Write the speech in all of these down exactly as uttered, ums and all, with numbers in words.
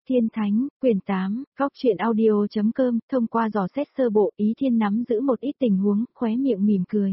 Thiên Thánh, quyển tám, góc truyện audio.com, thông qua dò xét sơ bộ, Ý Thiên nắm giữ một ít tình huống, khóe miệng mỉm cười.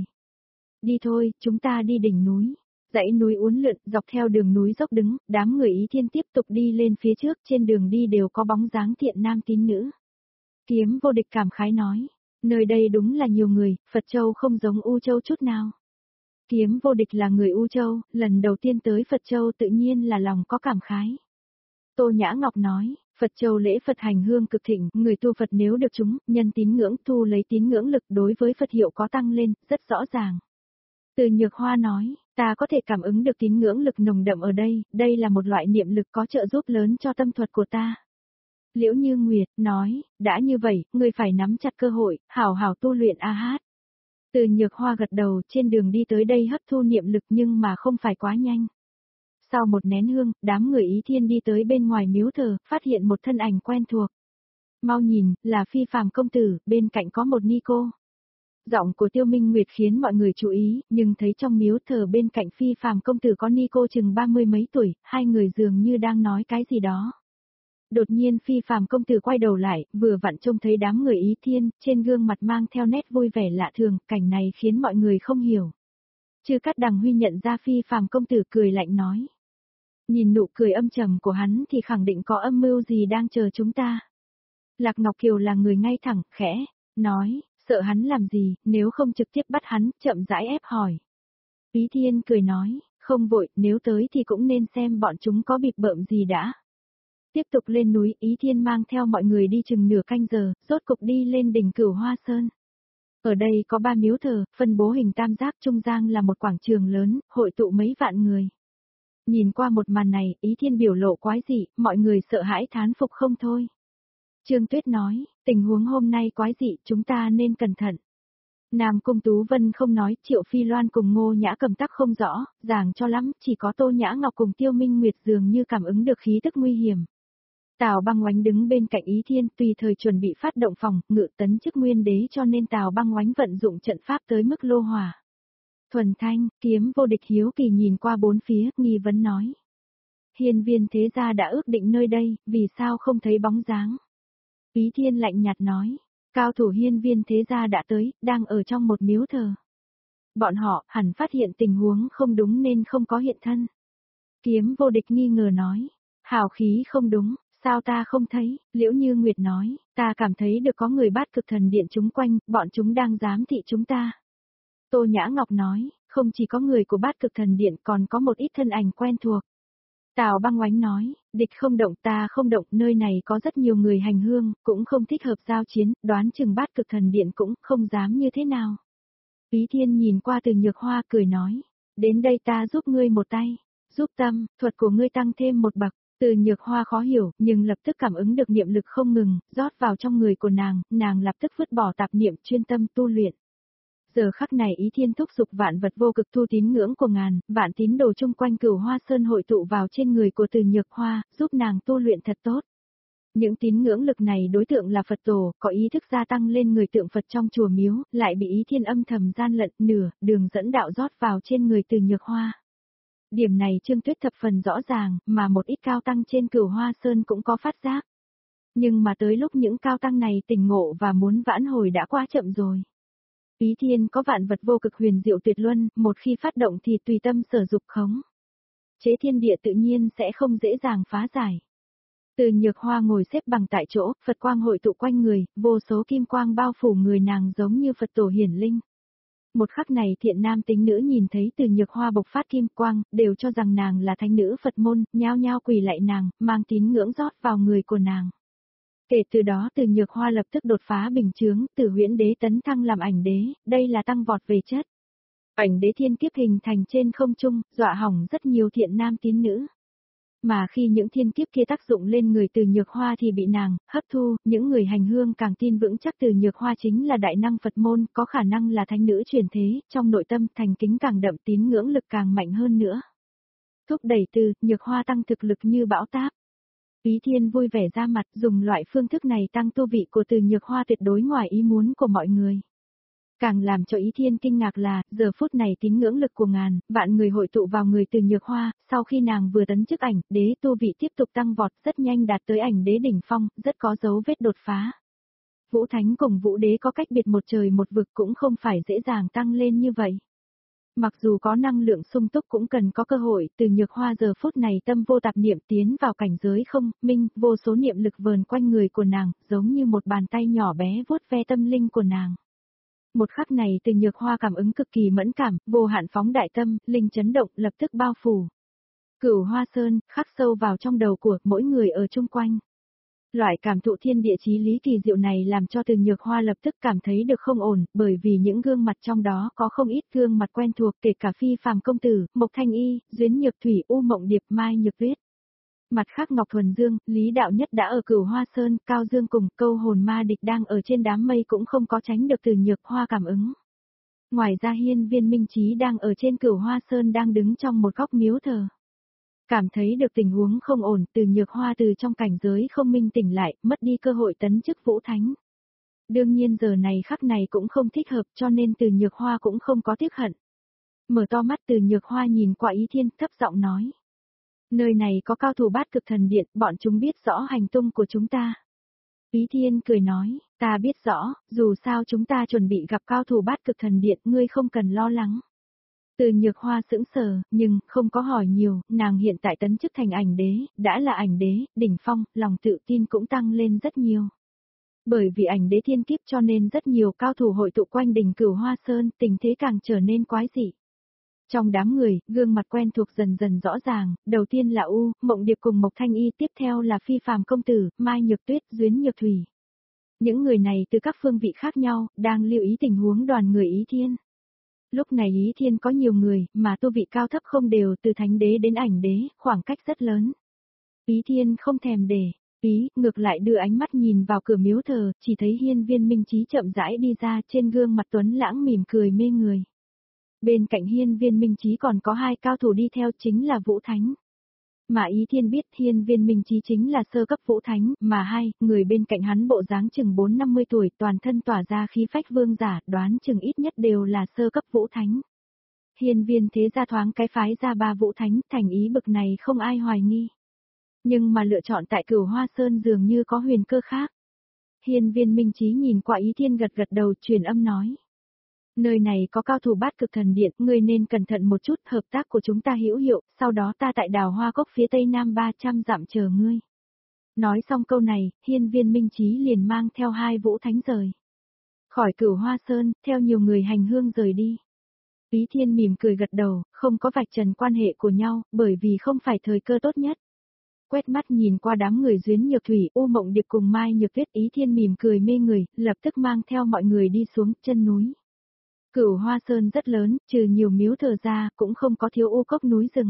Đi thôi, chúng ta đi đỉnh núi. Dãy núi uốn lượn, dọc theo đường núi dốc đứng, đám người Ý Thiên tiếp tục đi lên phía trước, trên đường đi đều có bóng dáng thiện nam tín nữ. Kiếm Vô Địch cảm khái nói, nơi đây đúng là nhiều người, Phật Châu không giống U Châu chút nào. Kiếm Vô Địch là người U Châu, lần đầu tiên tới Phật Châu tự nhiên là lòng có cảm khái. Tô Nhã Ngọc nói, Phật Châu lễ Phật hành hương cực thịnh, người tu Phật nếu được chúng, nhân tín ngưỡng tu lấy tín ngưỡng lực đối với Phật hiệu có tăng lên, rất rõ ràng. Từ Nhược Hoa nói, ta có thể cảm ứng được tín ngưỡng lực nồng đậm ở đây, đây là một loại niệm lực có trợ giúp lớn cho tâm thuật của ta. Liễu Như Nguyệt nói, đã như vậy, ngươi phải nắm chặt cơ hội, hảo hảo tu luyện a hát. Từ Nhược Hoa gật đầu, trên đường đi tới đây hấp thu niệm lực nhưng mà không phải quá nhanh. Sau một nén hương, đám người Ý Thiên đi tới bên ngoài miếu thờ, phát hiện một thân ảnh quen thuộc. Mau nhìn, là Phi Phàm công tử, bên cạnh có một ni cô. Giọng của Tiêu Minh Nguyệt khiến mọi người chú ý, nhưng thấy trong miếu thờ bên cạnh Phi Phàm công tử có ni cô chừng ba mươi mấy tuổi, hai người dường như đang nói cái gì đó. Đột nhiên Phi Phàm công tử quay đầu lại, vừa vặn trông thấy đám người Ý Thiên, trên gương mặt mang theo nét vui vẻ lạ thường, cảnh này khiến mọi người không hiểu. Chư Cát Đằng Huy nhận ra Phi Phàm công tử cười lạnh nói. Nhìn nụ cười âm trầm của hắn thì khẳng định có âm mưu gì đang chờ chúng ta. Lạc Ngọc Kiều là người ngay thẳng, khẽ, nói, sợ hắn làm gì, nếu không trực tiếp bắt hắn, chậm rãi ép hỏi. Ý Thiên cười nói, không vội, nếu tới thì cũng nên xem bọn chúng có bịp bợm gì đã. Tiếp tục lên núi, Ý Thiên mang theo mọi người đi chừng nửa canh giờ, rốt cục đi lên đỉnh Cửu Hoa Sơn. Ở đây có ba miếu thờ, phân bố hình tam giác, trung gian là một quảng trường lớn, hội tụ mấy vạn người. Nhìn qua một màn này, Ý Thiên biểu lộ quái dị, mọi người sợ hãi thán phục không thôi. Trương Tuyết nói, tình huống hôm nay quái dị, chúng ta nên cẩn thận. Nam Cung Tú Vân không nói, Triệu Phi Loan cùng Ngô Nhã Cầm tắc không rõ, giảng cho lắm, chỉ có Tô Nhã Ngọc cùng Tiêu Minh Nguyệt dường như cảm ứng được khí tức nguy hiểm. Tào Băng Oánh đứng bên cạnh Ý Thiên, tùy thời chuẩn bị phát động phòng, ngự tấn chức nguyên đế cho nên Tào Băng Oánh vận dụng trận pháp tới mức lô hỏa. Thuần Thanh, Kiếm Vô Địch hiếu kỳ nhìn qua bốn phía, nghi vấn nói. Hiên Viên thế gia đã ước định nơi đây, vì sao không thấy bóng dáng? Ý Thiên lạnh nhạt nói, cao thủ Hiên Viên thế gia đã tới, đang ở trong một miếu thờ. Bọn họ hẳn phát hiện tình huống không đúng nên không có hiện thân. Kiếm Vô Địch nghi ngờ nói, hào khí không đúng, sao ta không thấy? Liễu Như Nguyệt nói, ta cảm thấy được có người Bát Cực Thần Điện chúng quanh, bọn chúng đang giám thị chúng ta. Tô Nhã Ngọc nói, không chỉ có người của Bát Cực Thần Điện còn có một ít thân ảnh quen thuộc. Tào Băng Oánh nói, địch không động ta không động, nơi này có rất nhiều người hành hương, cũng không thích hợp giao chiến, đoán chừng Bát Cực Thần Điện cũng không dám như thế nào. Ý Thiên nhìn qua Từ Nhược Hoa cười nói, đến đây ta giúp ngươi một tay, giúp tâm, thuật của ngươi tăng thêm một bậc. Từ Nhược Hoa khó hiểu, nhưng lập tức cảm ứng được niệm lực không ngừng, rót vào trong người của nàng, nàng lập tức vứt bỏ tạp niệm chuyên tâm tu luyện. Giờ khắc này Ý Thiên thúc giục vạn vật vô cực thu tín ngưỡng của ngàn, vạn tín đồ chung quanh Cửu Hoa Sơn hội tụ vào trên người của Từ Nhược Hoa, giúp nàng tu luyện thật tốt. Những tín ngưỡng lực này đối tượng là Phật tổ, có ý thức gia tăng lên người tượng Phật trong chùa miếu, lại bị Ý Thiên âm thầm gian lận, nửa, đường dẫn đạo rót vào trên người Từ Nhược Hoa. Điểm này Trương Tuyết thập phần rõ ràng, mà một ít cao tăng trên Cửu Hoa Sơn cũng có phát giác. Nhưng mà tới lúc những cao tăng này tỉnh ngộ và muốn vãn hồi đã quá chậm rồi. Ý Thiên có vạn vật vô cực huyền diệu tuyệt luân, một khi phát động thì tùy tâm sở dục khống. Chế thiên địa tự nhiên sẽ không dễ dàng phá giải. Từ Nhược Hoa ngồi xếp bằng tại chỗ, Phật quang hội tụ quanh người, vô số kim quang bao phủ người nàng giống như Phật tổ hiển linh. Một khắc này thiện nam tính nữ nhìn thấy Từ Nhược Hoa bộc phát kim quang, đều cho rằng nàng là thánh nữ Phật môn, nhao nhao quỳ lạy nàng, mang tín ngưỡng rót vào người của nàng. Kể từ đó Từ Nhược Hoa lập tức đột phá bình chướng, từ huyễn đế tấn thăng làm ảnh đế, đây là tăng vọt về chất. Ảnh đế thiên kiếp hình thành trên không trung, dọa hỏng rất nhiều thiện nam tín nữ. Mà khi những thiên kiếp kia tác dụng lên người Từ Nhược Hoa thì bị nàng hấp thu, những người hành hương càng tin vững chắc Từ Nhược Hoa chính là đại năng Phật môn, có khả năng là thánh nữ truyền thế, trong nội tâm thành kính càng đậm, tín ngưỡng lực càng mạnh hơn nữa. Thúc đẩy Từ Nhược Hoa tăng thực lực như bão táp. Ý Thiên vui vẻ ra mặt, dùng loại phương thức này tăng tu vị của Từ Nhược Hoa tuyệt đối ngoài ý muốn của mọi người. Càng làm cho Ý Thiên kinh ngạc là, giờ phút này tín ngưỡng lực của ngàn, vạn người hội tụ vào người Từ Nhược Hoa, sau khi nàng vừa tấn chức ảnh đế tu vị tiếp tục tăng vọt rất nhanh đạt tới ảnh đế đỉnh phong, rất có dấu vết đột phá. Vũ Thánh cùng Vũ Đế có cách biệt một trời một vực cũng không phải dễ dàng tăng lên như vậy. Mặc dù có năng lượng sung túc cũng cần có cơ hội, Từ Nhược Hoa giờ phút này tâm vô tạp niệm tiến vào cảnh giới không, minh, vô số niệm lực vờn quanh người của nàng, giống như một bàn tay nhỏ bé vuốt ve tâm linh của nàng. Một khắc này Từ Nhược Hoa cảm ứng cực kỳ mẫn cảm, vô hạn phóng đại tâm, linh chấn động, lập tức bao phủ. Cửu Hoa Sơn, khắc sâu vào trong đầu của mỗi người ở chung quanh. Loại cảm thụ thiên địa chí lý kỳ diệu này làm cho Từ Nhược Hoa lập tức cảm thấy được không ổn, bởi vì những gương mặt trong đó có không ít gương mặt quen thuộc, kể cả Phi Phàm công tử, Mộc Thanh Y, Duyến Nhược Thủy, U Mộng Điệp, Mai Nhược Tuyết. Mặt khác Ngọc Thuần Dương, Lý Đạo Nhất đã ở Cửu Hoa Sơn, Cao Dương cùng Câu Hồn Ma Địch đang ở trên đám mây cũng không có tránh được Từ Nhược Hoa cảm ứng. Ngoài ra Hiên Viên Minh Chí đang ở trên Cửu Hoa Sơn đang đứng trong một góc miếu thờ. Cảm thấy được tình huống không ổn, Từ Nhược Hoa từ trong cảnh giới không minh tỉnh lại, mất đi cơ hội tấn chức Vũ Thánh. Đương nhiên giờ này khắc này cũng không thích hợp cho nên Từ Nhược Hoa cũng không có tiếc hận. Mở to mắt Từ Nhược Hoa nhìn qua Ý Thiên, thấp giọng nói. Nơi này có cao thủ Bát Cực Thần Điện, bọn chúng biết rõ hành tung của chúng ta. Ý Thiên cười nói, ta biết rõ, dù sao chúng ta chuẩn bị gặp cao thủ Bát Cực Thần Điện, ngươi không cần lo lắng. Từ Nhược Hoa sững sờ, nhưng không có hỏi nhiều, nàng hiện tại tấn chức thành ảnh đế, đã là ảnh đế, đỉnh phong, lòng tự tin cũng tăng lên rất nhiều. Bởi vì ảnh đế thiên kiếp cho nên rất nhiều cao thủ hội tụ quanh đỉnh Cửu Hoa Sơn, tình thế càng trở nên quái dị. Trong đám người, gương mặt quen thuộc dần dần rõ ràng, đầu tiên là U, Mộng Điệp cùng Mộc Thanh Y, tiếp theo là Phi Phàm công tử, Mai Nhược Tuyết, Duyến Nhược Thủy. Những người này từ các phương vị khác nhau, đang lưu ý tình huống đoàn người Ý Thiên. Lúc này Ý Thiên có nhiều người, mà tu vị cao thấp không đều từ thánh đế đến ảnh đế, khoảng cách rất lớn. Ý Thiên không thèm để, ý, ngược lại đưa ánh mắt nhìn vào cửa miếu thờ, chỉ thấy Hiên Viên Minh Chí chậm rãi đi ra, trên gương mặt tuấn lãng mỉm cười mê người. Bên cạnh Hiên Viên Minh Chí còn có hai cao thủ đi theo chính là Vũ Thánh. Mà Ý Thiên biết Hiên Viên Minh Chí chính là sơ cấp Vũ Thánh, mà hai, người bên cạnh hắn bộ dáng chừng bốn năm mươi tuổi, toàn thân tỏa ra khí phách vương giả, đoán chừng ít nhất đều là sơ cấp Vũ Thánh. Hiên Viên thế gia thoáng cái phái ra ba Vũ Thánh, thành ý bực này không ai hoài nghi. Nhưng mà lựa chọn tại Cửu Hoa Sơn dường như có huyền cơ khác. Hiên Viên Minh Chí nhìn qua Ý Thiên gật gật đầu, truyền âm nói. Nơi này có cao thủ Bát Cực Thần Điện, ngươi nên cẩn thận một chút, hợp tác của chúng ta hữu hiệu, sau đó ta tại Đào Hoa Cốc phía tây nam ba trăm dặm chờ ngươi. Nói xong câu này, Hiên Viên Minh Chí liền mang theo hai Vũ Thánh rời khỏi Cửu Hoa Sơn, theo nhiều người hành hương rời đi. Ý Thiên mỉm cười gật đầu, không có vạch trần quan hệ của nhau, bởi vì không phải thời cơ tốt nhất. Quét mắt nhìn qua đám người Duyến Nhược Thủy, U Mộng Điệp cùng Mai Nhược Tuyết, Ý Thiên mỉm cười mê người, lập tức mang theo mọi người đi xuống chân núi. Cửu Hoa Sơn rất lớn, trừ nhiều miếu thờ ra, cũng không có thiếu u cốc núi rừng.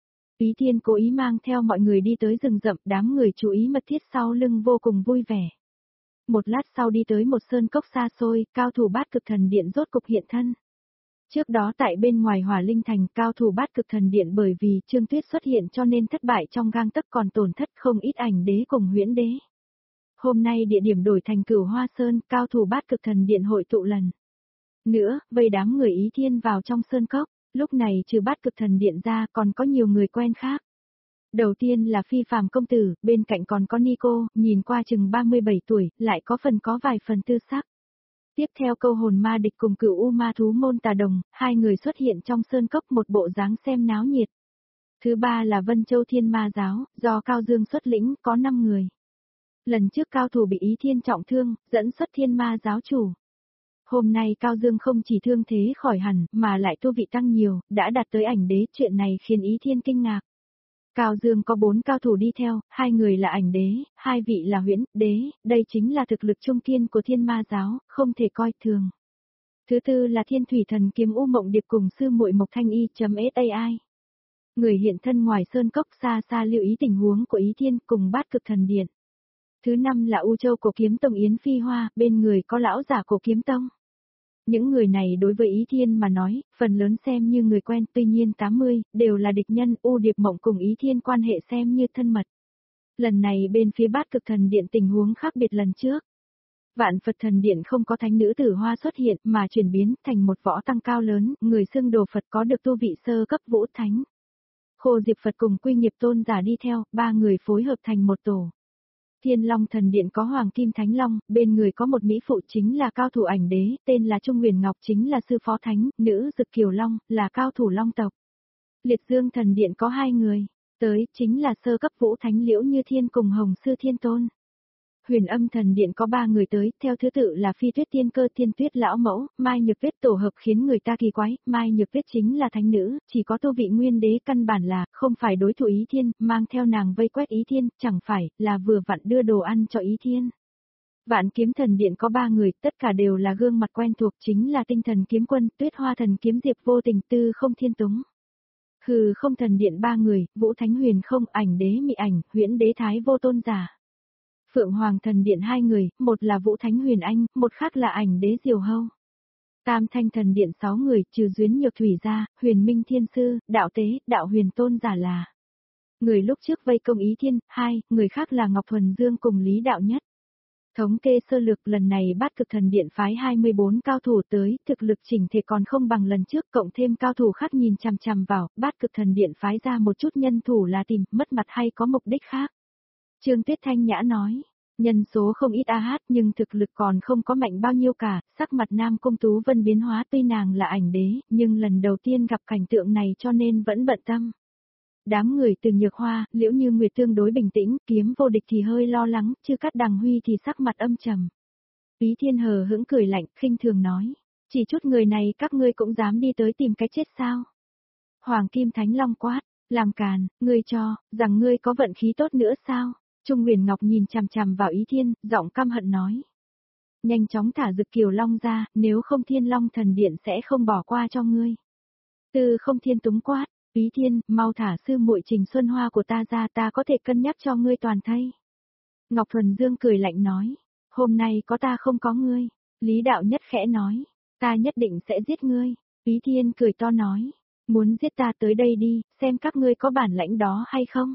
Ý Thiên cố ý mang theo mọi người đi tới rừng rậm, đám người chú ý mật thiết sau lưng vô cùng vui vẻ. Một lát sau đi tới một sơn cốc xa xôi, cao thủ Bát Cực Thần Điện rốt cục hiện thân. Trước đó tại bên ngoài Hỏa Linh Thành, cao thủ Bát Cực Thần Điện bởi vì Trương Tuyết xuất hiện cho nên thất bại trong gang tấc, còn tổn thất không ít ảnh đế cùng huyễn đế. Hôm nay địa điểm đổi thành Cửu Hoa Sơn, cao thủ Bát Cực Thần Điện hội tụ lần nữa, vây đám người Ý Thiên vào trong sơn cốc, lúc này trừ Bát Cực Thần Điện ra còn có nhiều người quen khác. Đầu tiên là Phi Phàm công tử, bên cạnh còn có Nico, nhìn qua chừng ba mươi bảy tuổi, lại có phần có vài phần tư sắc. Tiếp theo Câu Hồn Ma Địch cùng Cửu U Ma Thú Môn Tà Đồng, hai người xuất hiện trong sơn cốc một bộ dáng xem náo nhiệt. Thứ ba là Vân Châu Thiên Ma Giáo, do Cao Dương xuất lĩnh, có năm người. Lần trước cao thủ bị Ý Thiên trọng thương, dẫn xuất Thiên Ma Giáo chủ. Hôm nay Cao Dương không chỉ thương thế khỏi hẳn, mà lại tu vị tăng nhiều, đã đạt tới ảnh đế, chuyện này khiến Ý Thiên kinh ngạc. Cao Dương có bốn cao thủ đi theo, hai người là ảnh đế, hai vị là huyễn đế, đây chính là thực lực trung kiên của Thiên Ma Giáo, không thể coi thường. Thứ tư là Thiên Thủy Thần Kiếm U Mộng Điệp cùng sư muội Mộc Thanh Y.sai. Người hiện thân ngoài sơn cốc xa xa lưu ý tình huống của Ý Thiên cùng Bát Cực Thần Điện. Thứ năm là U Châu Cổ Kiếm Tông Yến Phi Hoa, bên người có lão giả Cổ Kiếm Tông. Những người này đối với Ý Thiên mà nói, phần lớn xem như người quen, tuy nhiên tám mươi, đều là địch nhân, U Điệp Mộng cùng Ý Thiên quan hệ xem như thân mật. Lần này bên phía Bát Cực Thần Điện tình huống khác biệt lần trước. Vạn Phật thần điện không có thánh nữ tử hoa xuất hiện mà chuyển biến thành một võ tăng cao lớn, người xưng đồ Phật có được tu vị sơ cấp vũ thánh. Khô Diệp Phật cùng Quy Nghiệp tôn giả đi theo, ba người phối hợp thành một tổ. Thiên Long thần điện có Hoàng Kim Thánh Long, bên người có một mỹ phụ chính là cao thủ ảnh đế, tên là Trung Huyền Ngọc chính là sư phó thánh, nữ Dực Kiều Long, là cao thủ long tộc. Liệt Dương thần điện có hai người, tới chính là sơ cấp vũ thánh Liễu Như Thiên cùng Hồng Sư Thiên Tôn. Huyền Âm thần điện có ba người tới, theo thứ tự là Phi Tuyết Tiên Cơ Thiên Tuyết lão mẫu, Mai Nhược Tuyết tổ hợp khiến người ta kỳ quái, Mai Nhược Tuyết chính là thánh nữ, chỉ có tu vị nguyên đế căn bản là không phải đối thủ Ý Thiên, mang theo nàng vây quét Ý Thiên, chẳng phải là vừa vặn đưa đồ ăn cho Ý Thiên. Vạn Kiếm thần điện có ba người, tất cả đều là gương mặt quen thuộc, chính là Tinh Thần Kiếm Quân, Tuyết Hoa thần kiếm Diệp Vô Tình, Tư Không Thiên Túng. Hừ Không thần điện ba người, Vũ Thánh Huyền Không, Ảnh đế Mị Ảnh, Huyễn đế Thái Vô Tôn giả. Phượng Hoàng thần điện hai người, một là Vũ Thánh Huyền Anh, một khác là Ảnh đế Diều Hâu. Tam Thanh thần điện sáu người, trừ Duyến Nhược Thủy ra, Huyền Minh Thiên Sư, Đạo Tế, Đạo Huyền Tôn giả là. Người lúc trước vây công Ý Thiên, hai, người khác là Ngọc Thuần Dương cùng Lý Đạo Nhất. Thống kê sơ lược lần này Bát Cực thần điện phái hai mươi bốn cao thủ tới, thực lực chỉnh thể còn không bằng lần trước, cộng thêm cao thủ khác nhìn chằm chằm vào, Bát Cực thần điện phái ra một chút nhân thủ là tìm, mất mặt hay có mục đích khác. Trương Tuyết Thanh nhã nói, nhân số không ít a hát nhưng thực lực còn không có mạnh bao nhiêu cả, sắc mặt Nam Cung Tú Vân biến hóa tuy nàng là ảnh đế, nhưng lần đầu tiên gặp cảnh tượng này cho nên vẫn bận tâm. Đám người từ Nhược Hoa, Liễu Như Nguyệt tương đối bình tĩnh, Kiếm Vô Địch thì hơi lo lắng, Chư Cát Đằng Huy thì sắc mặt âm trầm. Ý Thiên hờ hững cười lạnh, khinh thường nói, chỉ chút người này các ngươi cũng dám đi tới tìm cái chết sao? Hoàng Kim Thánh Long quát, làm càn, ngươi cho, rằng ngươi có vận khí tốt nữa sao? Trung Huyền Ngọc nhìn chằm chằm vào Ý Thiên, giọng căm hận nói. Nhanh chóng thả Dực Kiều Long ra, nếu không Thiên Long thần điện sẽ không bỏ qua cho ngươi. Tư Không Thiên Túng quát, Ý Thiên, mau thả sư muội Trình Xuân Hoa của ta ra, ta có thể cân nhắc cho ngươi toàn thây. Ngọc Thuần Dương cười lạnh nói, hôm nay có ta không có ngươi. Lý Đạo Nhất khẽ nói, ta nhất định sẽ giết ngươi. Ý Thiên cười to nói, muốn giết ta tới đây đi, xem các ngươi có bản lãnh đó hay không.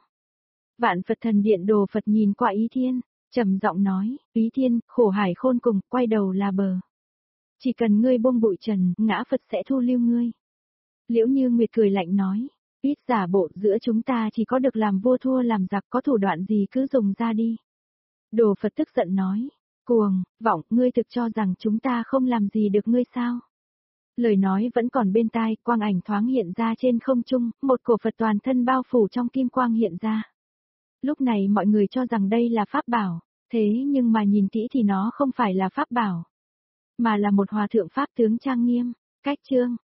Vạn Phật thần điện Đồ Phật nhìn qua Ý Thiên, trầm giọng nói, Ý Thiên, khổ hải khôn cùng, quay đầu là bờ. Chỉ cần ngươi buông bụi trần, ngã Phật sẽ thu lưu ngươi. Liễu Như Nguyệt cười lạnh nói, ít giả bộ, giữa chúng ta chỉ có được làm vua thua làm giặc, có thủ đoạn gì cứ dùng ra đi. Đồ Phật tức giận nói, cuồng, vọng, ngươi thực cho rằng chúng ta không làm gì được ngươi sao? Lời nói vẫn còn bên tai, quang ảnh thoáng hiện ra trên không trung, một cổ Phật toàn thân bao phủ trong kim quang hiện ra. Lúc này mọi người cho rằng đây là pháp bảo, thế nhưng mà nhìn kỹ thì nó không phải là pháp bảo, mà là một hòa thượng pháp tướng trang nghiêm. Cách chương